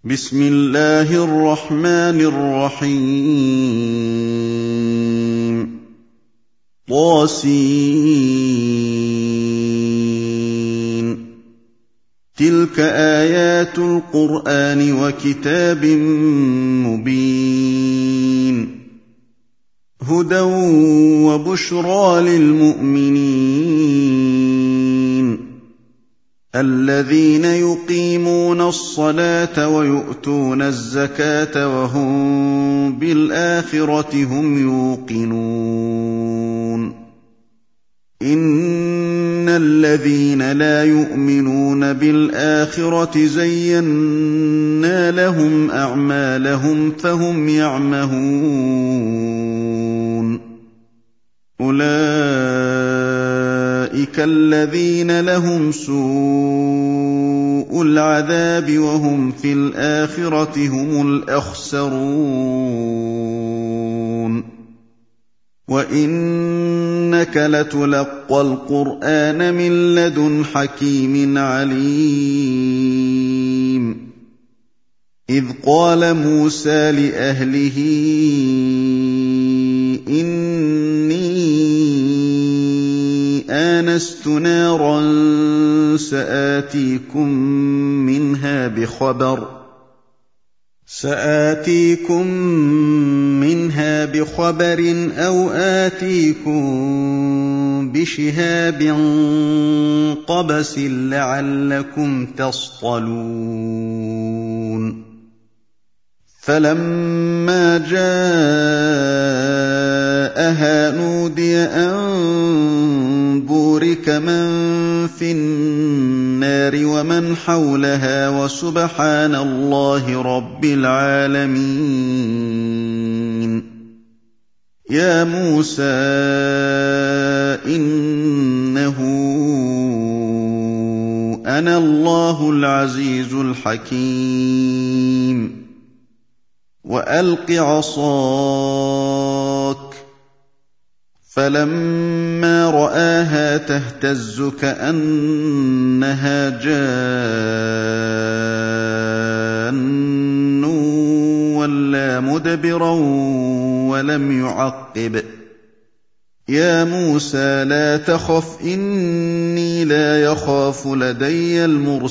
بسم الله الرحمن الرحيم طاسين تلك آيات القرآن وكتاب مبين هدى وبشرى للمؤمنين الذين يقيمون الصلاة ويؤتون الزكاة وهم بالآخرة هم يوقنون إن الذين لا يؤمنون بالآخرة زينا لهم أعمالهم فهم يعمهون أولئك الذين لهم سوء العذاب وهم في الآخرة هم الأخسرون وإنك لتلقى القرآن من لدن حكيم عليم إذ قال موسى لأهله آنست نارا سآتيكم منها بخبر أو آتيكم بشهاب قبس لعلكم تصطلون فلما جاءها نودي أن بورك من في النار ومن حولها وسبحان الله رب العالمين يا موسى إنه أنا الله العزيز الحكيم وألق عصاك فلما رآها تهتز كأنها جان ولا مدبرا ولم يعقب يا موسى لا تخف إني لا يخاف لدي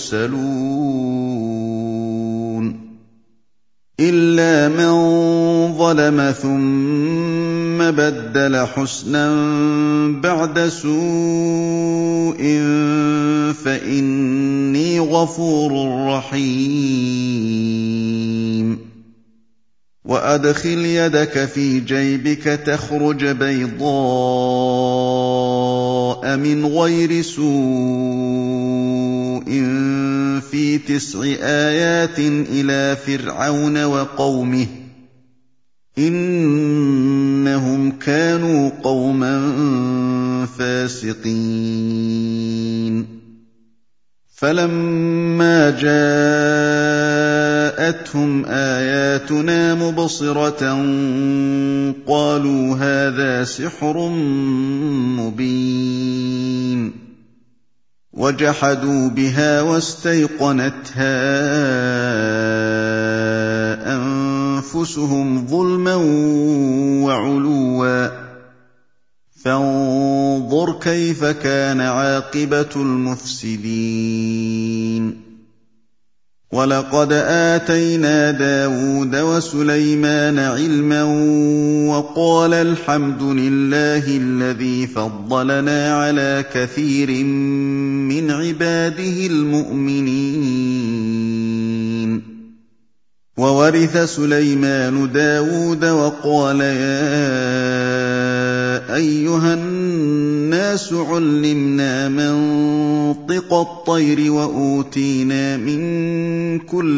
المرسلون إلا من ظلم ثم بدل حسنا بعد سوء فإني غفور رحيم وأدخل يدك في جيبك تخرج بيضاء من غير سوء في 9 آيات إلى فرعون وقومه إنهم كانوا قوما فاسقين فلما جاءتهم آياتنا مبصرة قالوا هذا سحر مبين وجحدوا بها واستيقنتها أنفسهم ظلما وعلوا فانظر كيف كان عاقبة المفسدين ولقد آتينا داود وسليمان علما وقال الحمد لله الذي فضلنا على كثير من عباده المؤمنين وورث سليمان داود وقال يا أيها الناس علمنا منطق الطير وأوتينا من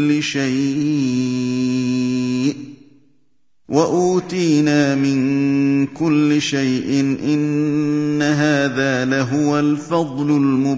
كل شيء إن هذا لهو الفضل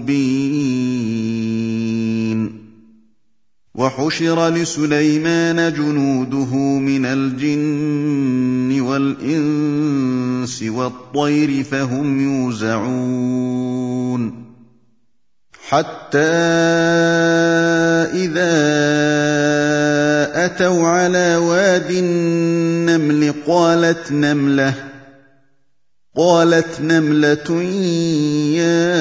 المبين وحشر لسليمان جنوده من الجن والإنس والطير فهم يوزعون حتى إذا أتوا على واد النمل قالت نملة يا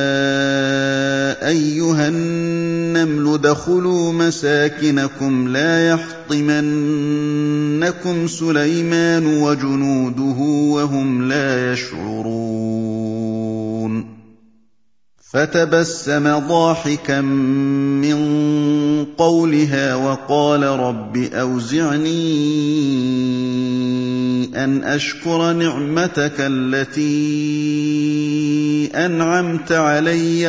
أيها النمل ادخلوا مساكنكم لا يحطمنكم سليمان وجنوده وهم لا يشعرون فتبسم ضاحكا من قولها وقال رب أوزعني أن أشكر نعمتك التي أنعمت علي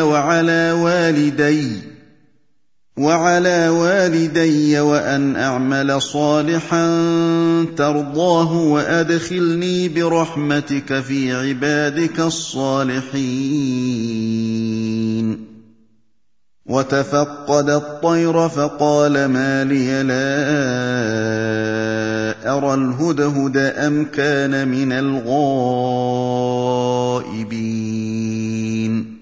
وعلى والدي وأن أعمل صالحا ترضاه وأدخلني برحمتك في عبادك الصالحين وتفقد الطير فقال ما لي لا أرى الهدهد أم كان من الغائبين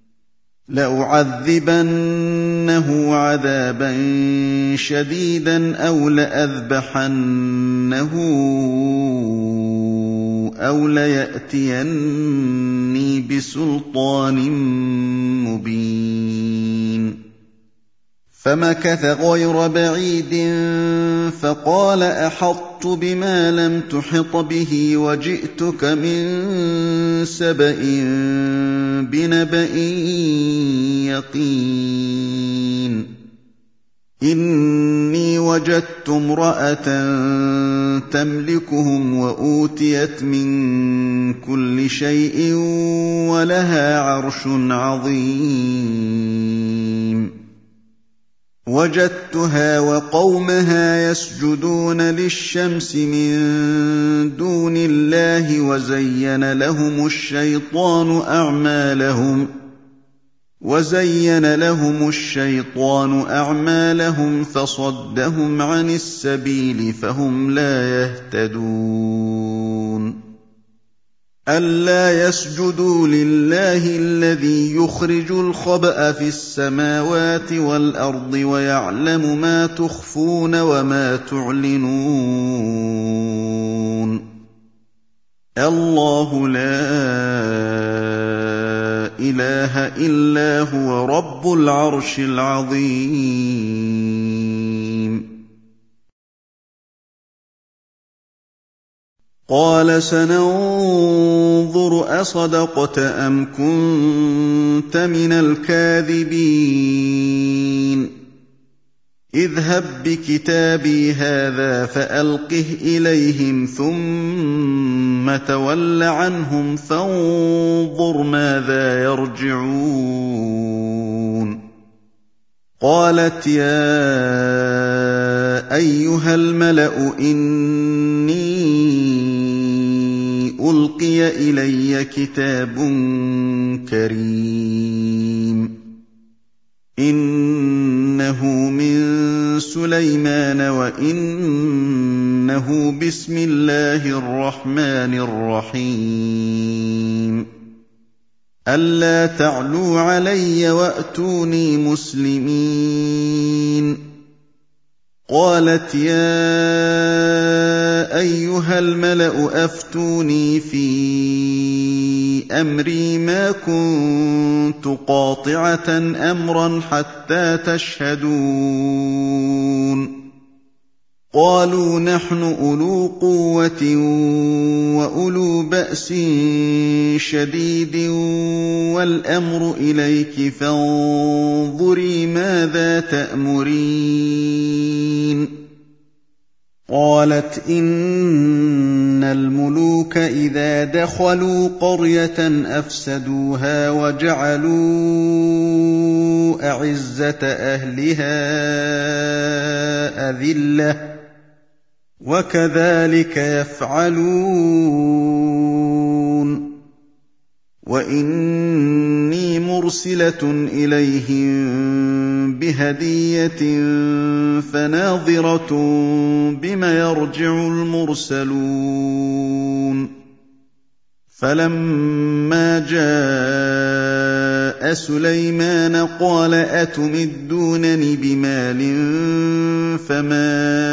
لأعذبنه عذابا شديدا أو لأذبحنه أو ليأتيني بسلطان مبين فمكث غير بعيد فقال أحطت بما لم تحط به وجئتك من سبأ بنبأ يقين إني وجدت امرأة تملكهم وأوتيت من كل شيء ولها عرش عظيم وجدتها وقومها يسجدون للشمس من دون الله وزين لهم الشيطان أعمالهم فصدهم عن السبيل فهم لا يهتدون ألا يسجدوا لله الذي يخرج الخبأ في السماوات والأرض ويعلم ما تخفون وما تعلنون الله لا إله إلا هو رب العرش العظيم قال سننظر أصدقت أم كنت من الكاذبين اذهب بكتابي هذا فألقه إليهم ثم تول عنهم فانظر ماذا يرجعون قالت يا أيها الملأ إني ألقي إلي كتاب كريم إنه من سليمان وإنه بسم الله الرحمن الرحيم ألا تعلوا علي وأتوني مسلمين قالت يا أيها الملأ أفتوني في أمري ما كنت قاطعة أمرا حتى تشهدون قالوا نحن أولو قوة وأولو بأس شديد والأمر إليك فانظري ماذا تأمرين قالت إن الملوك إذا دخلوا قرية أفسدوها وجعلوا أعزة أهلها أذلة وكذلك يفعلون وإني مرسلة إليهم بهدية فناظرة بم يرجع المرسلون فَلَمَّا جَاءَ سُلَيْمَانَ قَالَ أَتُمِدُّونَنِ بِمَالٍ فَمَا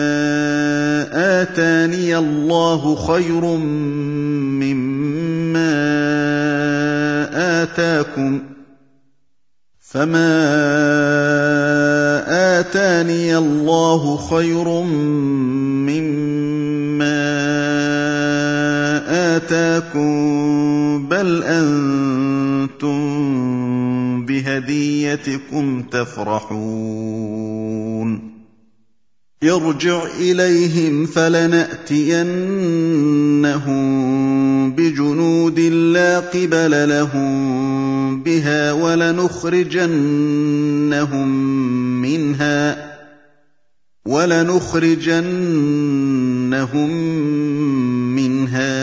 آتَانِيَ اللَّهُ خَيْرٌ مِّمَّا آتَاكُم بَلْ أَنتُم بِهَدِيَّتِكُمْ تَفْرَحُونَ ارْجِعْ إِلَيْهِمْ فَلَنَأْتِيَنَّهُم بِجُنُودٍ لَّا قِبَلَ لَهُم بِهَا وَلَنُخْرِجَنَّهُم مِّنْهَا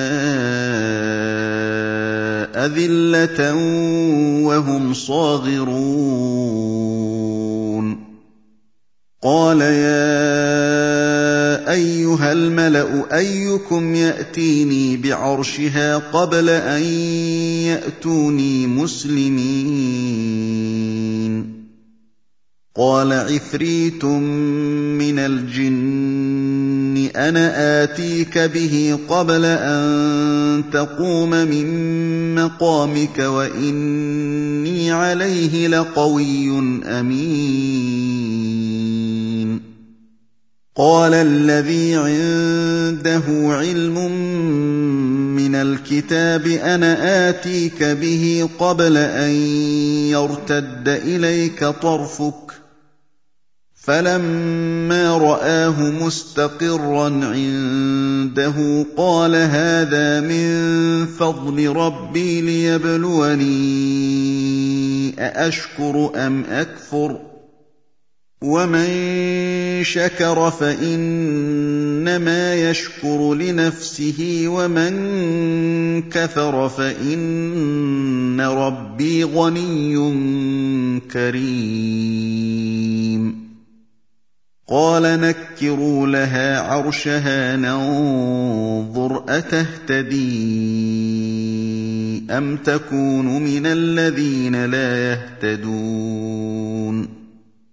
أَذِلَّةً وَهُمْ صَاغِرُونَ قَالَ يَا أَيُّهَا الْمَلَأُ أَيُّكُمْ يَأْتِينِي بِعَرْشِهَا قَبْلَ أَن يَأْتُونِي مُسْلِمِينَ قَالَ عِفْرِيتٌ مِّنَ الْجِنِّ أَنَا آتِيكَ بِهِ قَبْلَ أَن تَقُومَ مِن مَّقَامِكَ وَإِنِّي عَلَيْهِ لَقَوِيٌّ أَمِينٌ قَالَ الَّذِي عِندَهُ عِلْمٌ مِّنَ الْكِتَابِ أَنَا آتِيكَ بِهِ قَبْلَ أَن يَرْتَدَّ إِلَيْكَ طَرْفُكَ فَلَمَّا رَآهُ مُسْتَقِرًّا عِندَهُ قَالَ هَٰذَا مِن فَضْلِ رَبِّي لِيَبْلُوَنِي أَأَشْكُرُ أَمْ أَكْفُرُ ۖ وَمَن شَكَرَ فَإِنَّمَا يَشْكُرُ لِنَفْسِهِ وَمَن كَفَرَ فَإِنَّ رَبِّي غَنِيٌّ كَرِيمٌ قَالَ نَكِّرُوا لَهَا عَرْشَهَا نَنظُرْ أَتَهْتَدِي أَمْ تَكُونُ مِنَ الَّذِينَ لَا يَهْتَدُونَ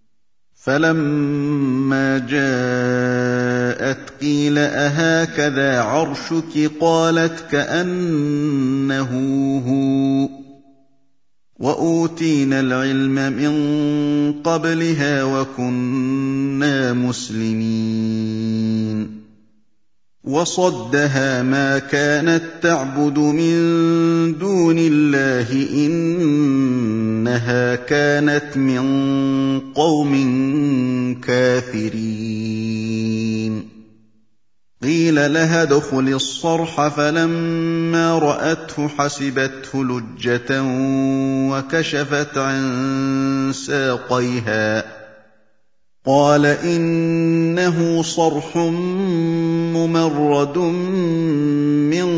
فَلَمَّا جَاءَتْ قِيلَ أَهَٰكَذَا عَرْشُكِ ۖ قَالَتْ كَأَنَّهُ هُوَ ۚ وَأُوتِينَا الْعِلْمَ مِن قَبْلِهَا وَكُنَّا مُسْلِمِينَ وَصَدَّهَا مَا كَانَت تَّعْبُدُ مِن دُونِ اللَّهِ ۖ إِنَّهَا كَانَتْ مِن قَوْمٍ كَافِرِينَ قِيلَ لَهَا ادْخُلِي الصَّرْحَ فَلَمَّا رَأَتْهُ حَسِبَتْهُ لُجَّةً وَكَشَفَتْ عَن سَاقَيْهَا قَالَ إِنَّهُ صَرْحٌ مُّمَرَّدٌ مِّن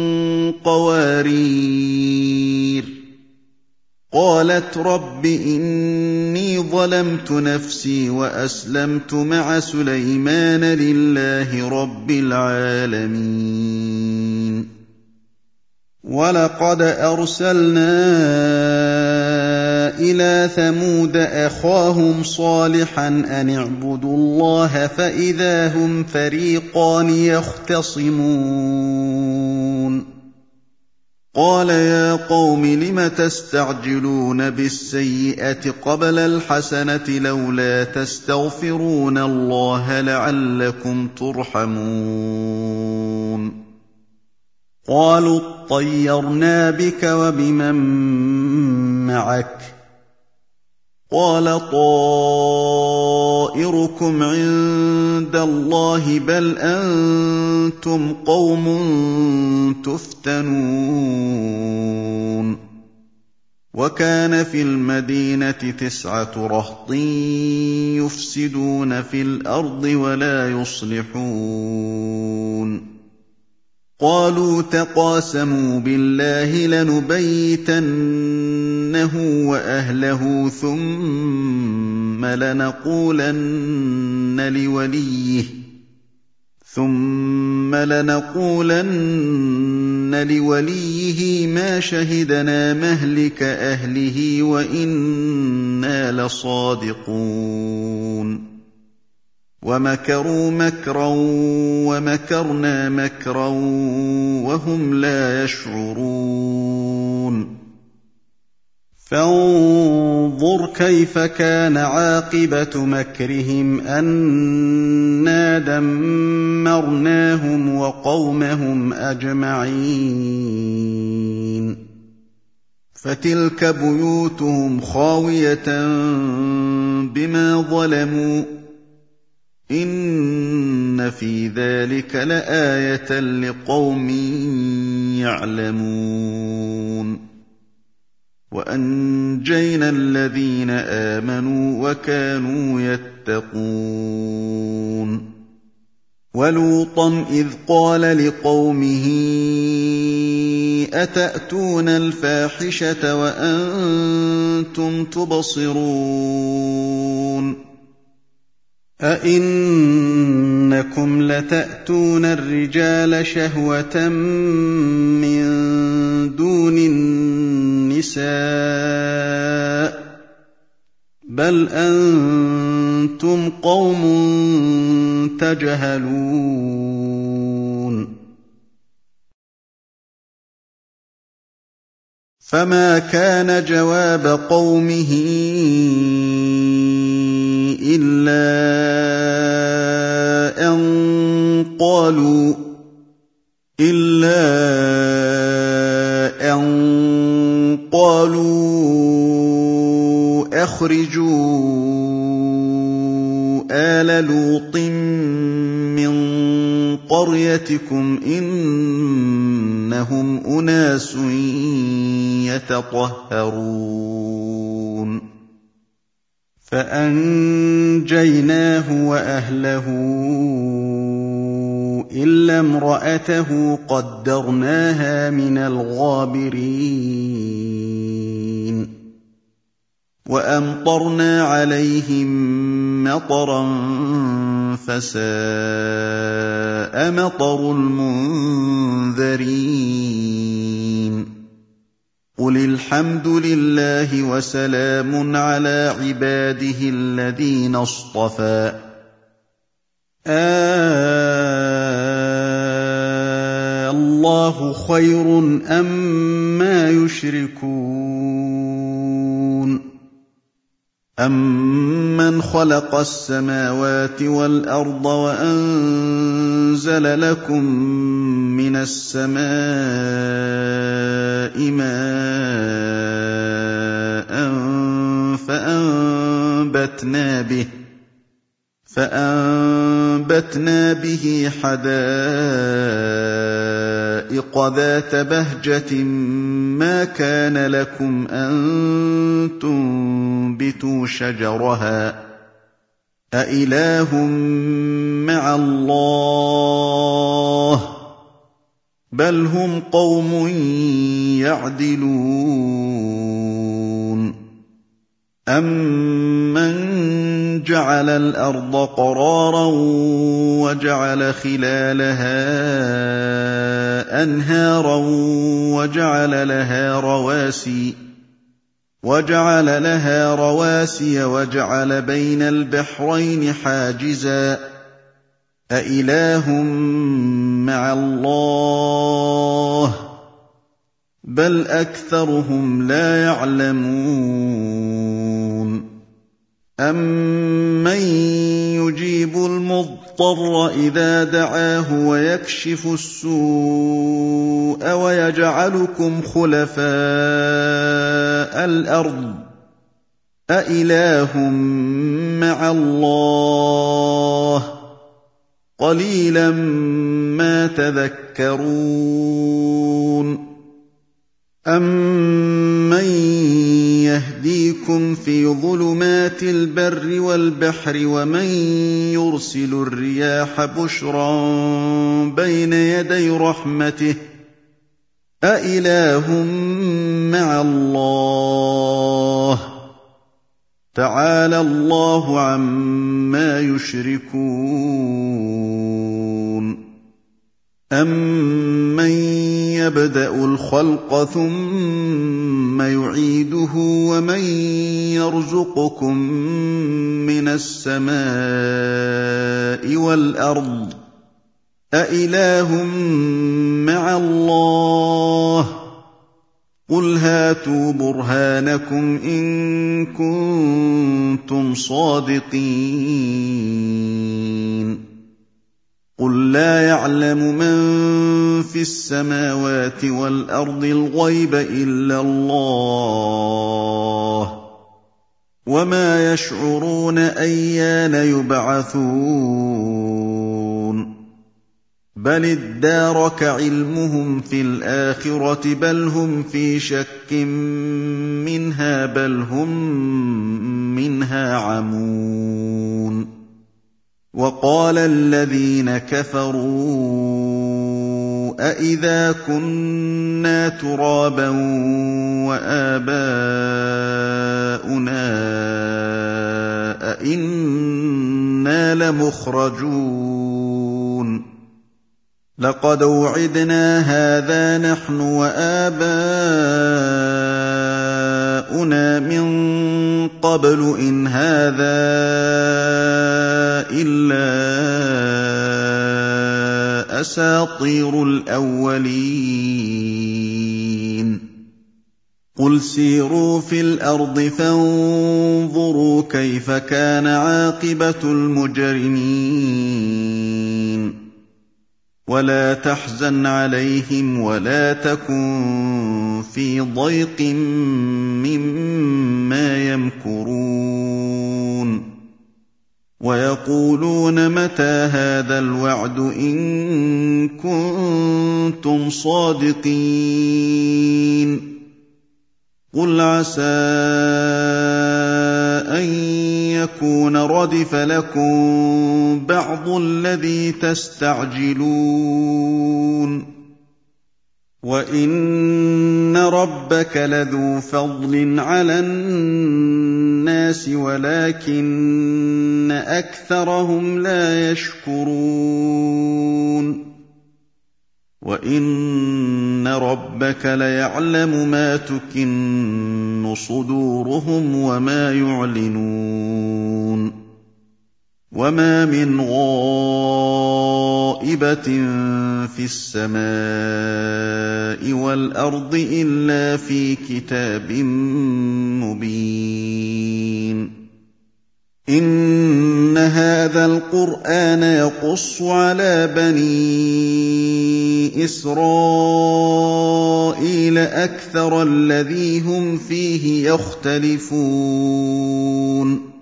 قَوَارِيرَ قَالَتْ رَبِّ إِنِّي ظَلَمْتُ نَفْسِي وَأَسْلَمْتُ مَعَ سُلَيْمَانَ لِلَّهِ رَبِّ الْعَالَمِينَ وَلَقَدْ أَرْسَلْنَا إِلَىٰ ثَمُودَ أَخَاهُمْ صَالِحًا أَنِ اعْبُدُوا اللَّهَ فَإِذَا هُمْ فَرِيقَانِ يَخْتَصِمُونَ قَالَ يَا قَوْمِ لِمَ تَسْتَعْجِلُونَ بِالسَّيِّئَةِ قَبْلَ الْحَسَنَةِ ۖ لَوْلَا تَسْتَغْفِرُونَ اللَّهَ لَعَلَّكُمْ تُرْحَمُونَ قَالُوا اطَّيَّرْنَا بِكَ وَبِمَن مَّعَكَ ۚ قَالَ طَائِرُكُمْ عِندَ اللَّهِ ۖ بَلْ أَنتُمْ قَوْمٌ تُفْتَنُونَ وَكَانَ فِي الْمَدِينَةِ 9 رَهْطٍ يُفْسِدُونَ فِي الْأَرْضِ وَلَا يُصْلِحُونَ قَالُوا تَقَاسَمُوا بِاللَّهِ لَنُبَيِّتَنَّهُ وَأَهْلَهُ ثُمَّ لَنَقُولَنَّ لِوَلِيِّهِ ثُمَّ لَنَقُولَنَّ لِوَلِيِّهِ مَا شَهِدْنَا مَهْلِكَ أَهْلِهِ وَإِنَّا لَصَادِقُونَ وَمَكَرُوا مَكْرًا وَمَكَرْنَا مَكْرًا وَهُمْ لَا يَشْعُرُونَ فَانظُرْ كَيْفَ كَانَ عَاقِبَةُ مَكْرِهِمْ أَنَّا دَمَّرْنَاهُمْ وَقَوْمَهُمْ أَجْمَعِينَ فَتِلْكَ بُيُوتُهُمْ خَاوِيَةً بِمَا ظَلَمُوا إِنَّ فِي ذَلِكَ لَآيَةً لِقَوْمٍ يَعْلَمُونَ وَأَنجَيْنَا الَّذِينَ آمَنُوا وَكَانُوا يَتَّقُونَ وَلُوطًا إِذْ قَالَ لِقَوْمِهِ أَتَأْتُونَ الْفَاحِشَةَ وَأَنتُمْ تُبْصِرُونَ أَئِنَّكُمْ لَتَأْتُونَ الرِّجَالَ شَهْوَةً مِّن دُونِ النِّسَاءِ بَلْ أَنتُمْ قَوْمٌ تَجْهَلُونَ فَمَا كَانَ جَوَابَ قَوْمِهِ إِلَّا أَن قَالُوا أَخْرِجُوا آلَ لُوطٍ مِّن قَرْيَتِكُمْ ۖ إِنَّهُمْ أُنَاسٌ يَتَطَهَّرُونَ فَأَنجَيْنَاهُ وَأَهْلَهُ إِلَّا امْرَأَتَهُ قَدَّرْنَاهَا مِنَ الْغَابِرِينَ وَأَمْطَرْنَا عَلَيْهِم مَّطَرًا فَسَاءَ مَطَرُ الْمُنذَرِينَ قُلِ الْحَمْدُ لِلَّهِ وَسَلَامٌ عَلَىٰ عِبَادِهِ الَّذِينَ اصْطَفَىٰ اللَّهُ خَيْرٌ أَمَّا يُشْرِكُونَ أَمَّنْ خَلَقَ السَّمَاوَاتِ وَالْأَرْضَ وَأَنزَلَ لَكُم مِّنَ السَّمَاءِ مَاءً فَأَنبَتْنَا بِهِ حَدَائِقَ ذَاتَ بَهْجَةٍ مَّا كَانَ لَكُمْ أَن تُنبِتُوا شَجَرَهَا ۗ أَإِلَٰهٌ مَّعَ اللَّهِ ۚ بَلْ هُمْ قَوْمٌ يَعْدِلُونَ أَمَّن جَعَلَ الْأَرْضَ قَرَارًا وَجَعَلَ خِلَالَهَا أَنْهَارًا وَجَعَلَ لَهَا رَوَاسِيَ وَجَعَلَ بَيْنَ الْبَحْرَيْنِ حَاجِزًا ۗ أَإِلَٰهٌ مَّعَ اللَّهِ ۚ بَلْ أَكْثَرُهُمْ لَا يَعْلَمُونَ أَمَّن يُجِيبُ الْمُضْطَرَّ إِذَا دَعَاهُ وَيَكْشِفُ السُّوءَ وَيَجْعَلُكُمْ خُلَفَاءَ الْأَرْضِ ۗ أَإِلَٰهٌ مَّعَ اللَّهِ ۚ قَلِيلًا مَّا تَذَكَّرُونَ أَمَّن يَهْدِيكُمْ فِي ظُلُمَاتِ الْبَرِّ وَالْبَحْرِ وَمَن يُرْسِلُ الرِّيَاحَ بُشْرًا بَيْنَ يَدَيْ رَحْمَتِهِ ۗ أَإِلَٰهٌ مَّعَ اللَّهِ ۚ تَعَالَى اللَّهُ عَمَّا يُشْرِكُونَ أَمَّن يَبْدَأُ الْخَلْقَ ثُمَّ يُعِيدُهُ وَمَن يَرْزُقُكُم مِّنَ السَّمَاءِ وَالْأَرْضِ أَإِلَٰهٌ مَّعَ اللَّهِ ۚ قُلْ هَاتُوا بُرْهَانَكُمْ إِن كُنتُمْ صَادِقِينَ قُل لَّا يَعْلَمُ مَن فِي السَّمَاوَاتِ وَالْأَرْضِ الْغَيْبَ إِلَّا اللَّهُ وَمَا يَشْعُرُونَ أَيَّانَ يُبْعَثُونَ بَلِ ادَّارَكَ عِلْمُهُمْ فِي الْآخِرَةِ بَلْ هُمْ فِي شَكٍّ مِّنْهَا بَلْ هُم مِّنْهَا عَمُونَ وَقَالَ الَّذِينَ كَفَرُوا أَإِذَا كُنَّا تُرَابًا وَآبَاؤُنَا أَإِنَّا لَمُخْرَجُونَ لَقَدْ وُعِدْنَا هَٰذَا نَحْنُ وَآبَاؤُنَا مِن قَبْلُ إِنْ هَٰذَا إِلَّا أَسَاطِيرُ الْأَوَّلِينَ قُلْ سِيرُوا فِي الْأَرْضِ فَانظُرُوا كَيْفَ كَانَ عَاقِبَةُ الْمُجْرِمِينَ وَلَا تَحْزَنْ عَلَيْهِمْ وَلَا تَكُن فِي ضَيْقٍ مِّمَّا يَمْكُرُونَ وَيَقُولُونَ مَتَىٰ هَٰذَا الْوَعْدُ إِن كُنتُمْ صَادِقِينَ قُلْ عَسَىٰ أَن يَكُونَ رَدِفَ لَكُم بَعْضُ الَّذِي تَسْتَعْجِلُونَ وَإِنَّ رَبَّكَ لَذُو فَضْلٍ عَلَى النَّاسِ وَلَٰكِنَّ أَكْثَرَهُمْ لَا يَشْكُرُونَ وَإِنَّ رَبَّكَ لَيَعْلَمُ مَا تُكِنُّ صُدُورُهُمْ وَمَا يُعْلِنُونَ وَمَا مِنْ غَائِبَةٍ فِي السَّمَاءِ وَالْأَرْضِ إِلَّا فِي كِتَابٍ مُّبِينٍ إِنَّ هَٰذَا الْقُرْآنَ يَقُصُّ عَلَىٰ بَنِي إِسْرَائِيلَ أَكْثَرَ الَّذِي هُمْ فِيهِ يَخْتَلِفُونَ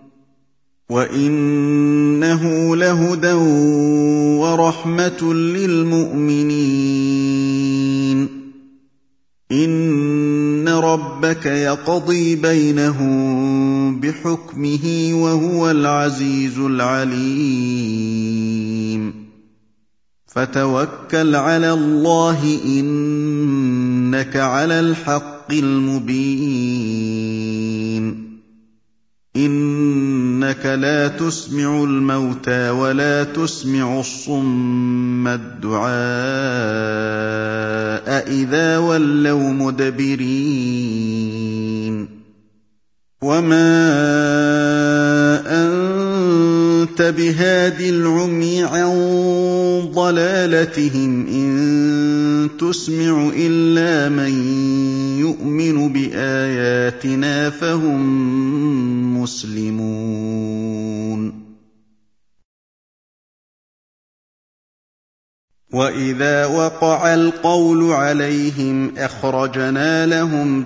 وَإِنَّهُ لَهُدًى وَرَحْمَةٌ لِّلْمُؤْمِنِينَ إِنَّ رَبَّكَ يَقْضِي بَيْنَهُم بِحُكْمِهِ وَهُوَ الْعَزِيزُ الْعَلِيمُ فَتَوَكَّلْ عَلَى اللَّهِ ۖ إِنَّكَ عَلَى الْحَقِّ الْمُبِينِ إِنَّكَ لَا تُسْمِعُ الْمَوْتَىٰ وَلَا تُسْمِعُ الصُّمَّ الدُّعَاءَ إِذَا وَلَّوْا مُدْبِرِينَ وَمَا أَنتَ بِهَادِ الْعُمْيِ عَن ضَلَالَتِهِمْ ۖ إِن تُسْمِعُ إِلَّا مَن يُؤْمِنُ بِآيَاتِنَا فَهُم مُّسْلِمُونَ وَإِذَا وَقَعَ الْقَوْلُ عَلَيْهِمْ أَخْرَجْنَا لَهُمْ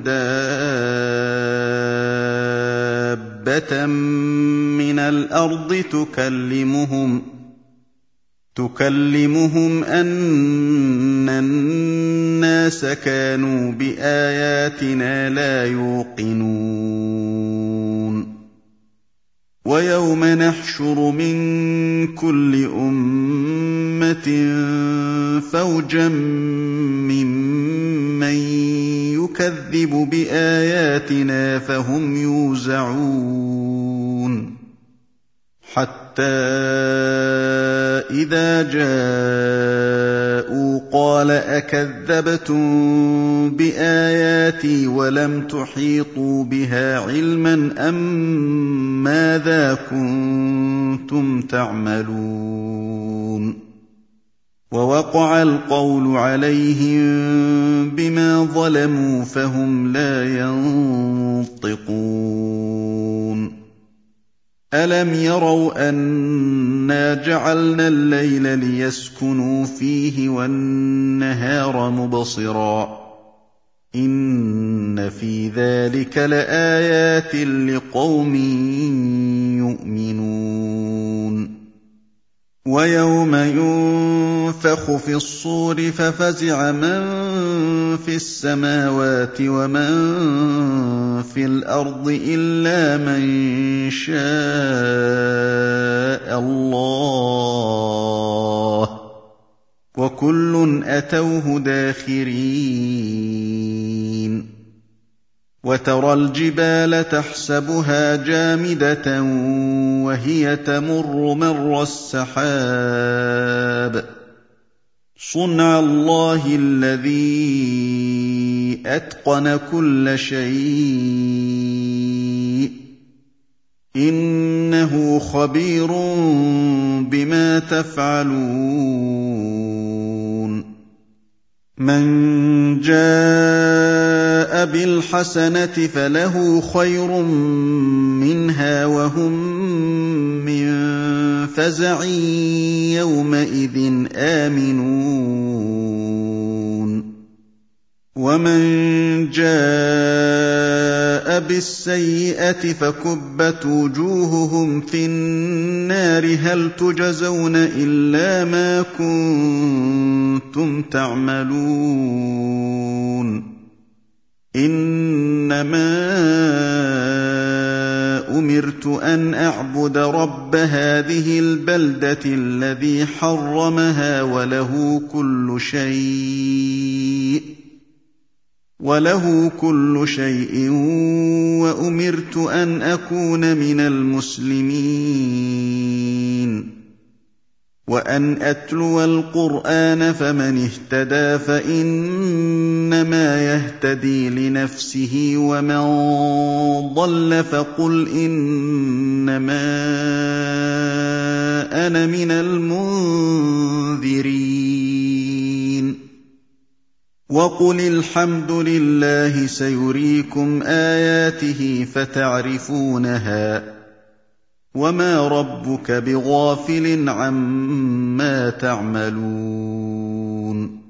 دَابَّةً مِّنَ الْأَرْضِ تُكَلِّمُهُمْ أَنَّ النَّاسَ كَانُوا بِآيَاتِنَا لَا يُوقِنُونَ وَيَوْمَ نَحْشُرُ مِن كُلِّ أُمَّةٍ فَوْجًا مِّمَّن يُكَذِّبُ بِآيَاتِنَا فَهُمْ يُوزَعُونَ حَتَّىٰ إِذَا جَاءُوا قَالَ أَكَذَّبْتُم بِآيَاتِي وَلَمْ تُحِيطُوا بِهَا عِلْمًا أَمَّاذَا كُنتُمْ تَعْمَلُونَ وَوَقَعَ الْقَوْلُ عَلَيْهِم بِمَا ظَلَمُوا فَهُمْ لَا يَنطِقُونَ أَلَمْ يَرَوْا أَنَّا جَعَلْنَا اللَّيْلَ لِيَسْكُنُوا فِيهِ وَالنَّهَارَ مُبْصِرًا ۚ إِنَّ فِي ذَٰلِكَ لَآيَاتٍ لِّقَوْمٍ يُؤْمِنُونَ وَيَوْمَ يُنفَخُ فِي الصُّورِ فَفَزِعَ مَن فِي السَّمَاوَاتِ وَمَن فِي الْأَرْضِ إِلَّا مَن شَاءَ اللَّهُ ۖ وَكُلٌّ أَتَوْهُ دَاخِرِينَ وَتَرَى الْجِبَالَ تَحْسَبُهَا جَامِدَةً وَهِيَ تَمُرُّ مَرَّ السَّحَابِ ۚ صُنْعَ اللَّهِ الَّذِي أَتْقَنَ كُلَّ شَيْءٍ ۚ إِنَّهُ خَبِيرٌ بِمَا تَفْعَلُونَ مَن جَاءَ بِالْحَسَنَةِ فَلَهُ خَيْرٌ مِّنْهَا وَهُم مِّن فَزَعٍ يَوْمَئِذٍ آمِنُونَ وَمَن جَاءَ بِالسَّيِّئَةِ فَكُبَّتْ وُجُوهُهُمْ فِي النَّارِ هَلْ تُجْزَوْنَ إِلَّا مَا كُنتُمْ تَعْمَلُونَ إِنَّمَا أُمِرْتُ أَنْ أَعْبُدَ رَبَّ هَٰذِهِ الْبَلْدَةِ الَّذِي حَرَّمَهَا وَلَهُ كُلُّ شَيْءٍ وَأُمِرْتُ أَنْ أَكُونَ مِنَ الْمُسْلِمِينَ وَأَنْ أَتْلُوَ الْقُرْآنَ فَمَنِ اهْتَدَىٰ فَإِنَّمَا يَهْتَدِي لِنَفْسِهِ وَمَن ضَلَّ فَقُلْ إِنَّمَا أَنَا مِنَ الْمُنذِرِينَ وَقُلِ الْحَمْدُ لِلَّهِ سَيُرِيكُمْ آيَاتِهِ فَتَعْرِفُونَهَا ۚ وَمَا رَبُّكَ بِغَافِلٍ عَمَّا تَعْمَلُونَ